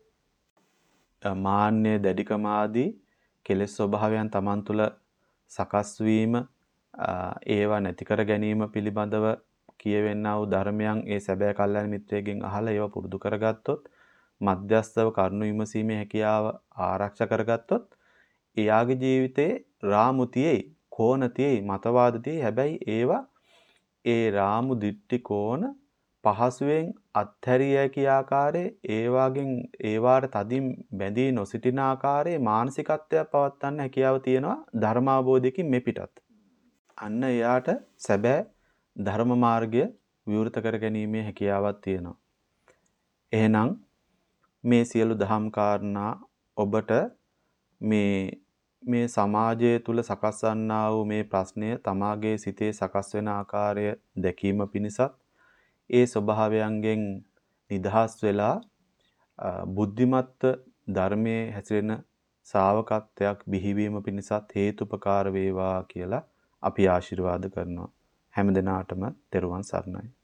[SPEAKER 1] මාන්නය දැඩිකම ආදී කෙලෙස් ස්වභාවයන් තමන් තුළ සකස් වීම ඒවා නැති කර ගැනීම පිළිබඳව කියවෙන්නා වූ ධර්මයන් ඒ සැබෑ කල්යාණ මිත්‍රයෙක්ගෙන් අහලා ඒවා පුරුදු කරගත්තොත් මධ්‍යස්තව කරුණු විමසීමේ හැකියාව ආරක්ෂා කරගත්තොත් එයාගේ ජීවිතේ රාමු තියේයි කෝණ තියේයි මතවාද තියේයි හැබැයි ඒවා ඒ රාමු දිට්ටි කෝණ පහසුවෙන් අත්හැරිය හැකි ආකාරයේ ඒවාගෙන් ඒවාට තදින් බැඳී නොසිටින ආකාරයේ මානසිකත්වයක් පවත්වන්න හැකියාව තියෙනවා ධර්මාබෝධයකින් මෙපිටත්. අන්න එයාට සැබෑ ධර්ම මාර්ගය විවෘත කර ගැනීමේ හැකියාවක් තියෙනවා. එහෙනම් මේ සියලු දහම් කාරණා ඔබට මේ මේ සමාජය තුල සකස් වන්නා වූ මේ ප්‍රශ්නය තමාගේ සිතේ සකස් වෙන ආකාරය දැකීම පිණිසත් ඒ ස්වභාවයන්ගෙන් නිදහස් වෙලා බුද්ධිමත් ධර්මයේ හැසිරෙන ශ්‍රාවකත්වයක් බිහිවීම පිණිසත් හේතුපකාර වේවා කියලා අපි ආශිර්වාද කරනවා. හැම දිනාටම තෙරුවන් සරණයි.